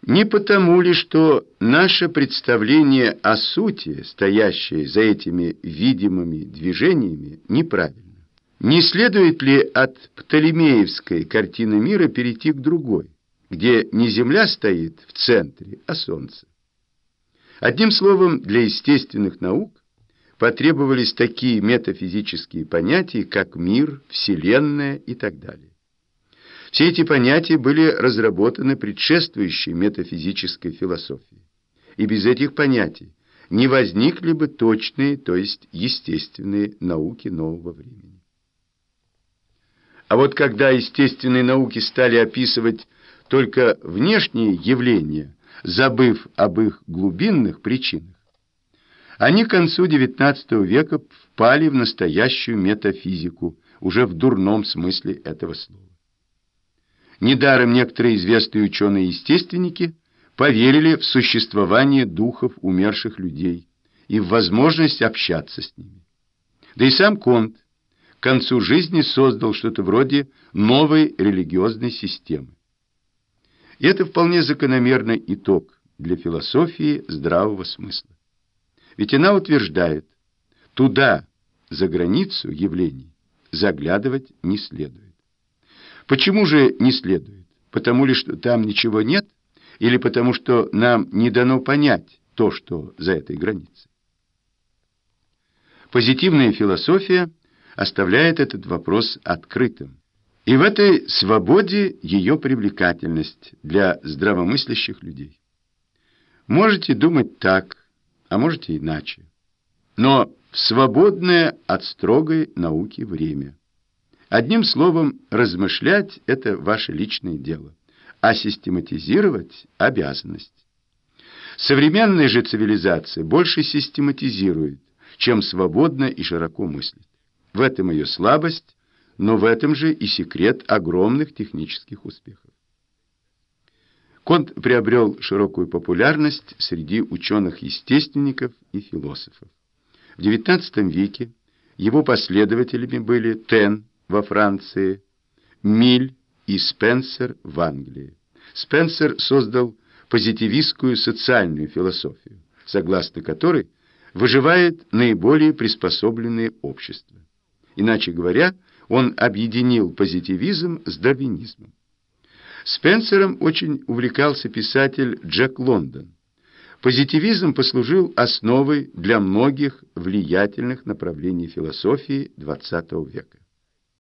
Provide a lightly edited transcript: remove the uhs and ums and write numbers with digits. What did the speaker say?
Не потому ли, что наше представление о сути, стоящее за этими видимыми движениями, неправильно? Не следует ли от птолемеевской картины мира перейти к другой, где не Земля стоит в центре, а Солнце? Одним словом, для естественных наук потребовались такие метафизические понятия, как мир, Вселенная и так далее. Все эти понятия были разработаны предшествующей метафизической философией. И без этих понятий не возникли бы точные, то есть естественные науки нового времени. А вот когда естественные науки стали описывать только внешние явления, забыв об их глубинных причинах, они к концу XIX века впали в настоящую метафизику, уже в дурном смысле этого слова. Недаром некоторые известные ученые-естественники поверили в существование духов умерших людей и в возможность общаться с ними. Да и сам Конт к концу жизни создал что-то вроде новой религиозной системы. И это вполне закономерный итог для философии здравого смысла. Ведь она утверждает, туда, за границу явлений, заглядывать не следует. Почему же не следует? Потому ли, что там ничего нет? Или потому, что нам не дано понять то, что за этой границей? Позитивная философия оставляет этот вопрос открытым. И в этой свободе ее привлекательность для здравомыслящих людей. Можете думать так, а можете иначе. Но в свободное от строгой науки время. Одним словом, размышлять – это ваше личное дело, а систематизировать – обязанность. Современная же цивилизация больше систематизирует, чем свободно и широко мыслит. В этом ее слабость, но в этом же и секрет огромных технических успехов. Конт приобрел широкую популярность среди ученых-естественников и философов. В XIX веке его последователями были Тен во Франции, Милль и Спенсер в Англии. Спенсер создал позитивистскую социальную философию, согласно которой выживает наиболее приспособленное общество. Иначе говоря, он объединил позитивизм с дарвинизмом. Спенсером очень увлекался писатель Джек Лондон. Позитивизм послужил основой для многих влиятельных направлений философии XX века.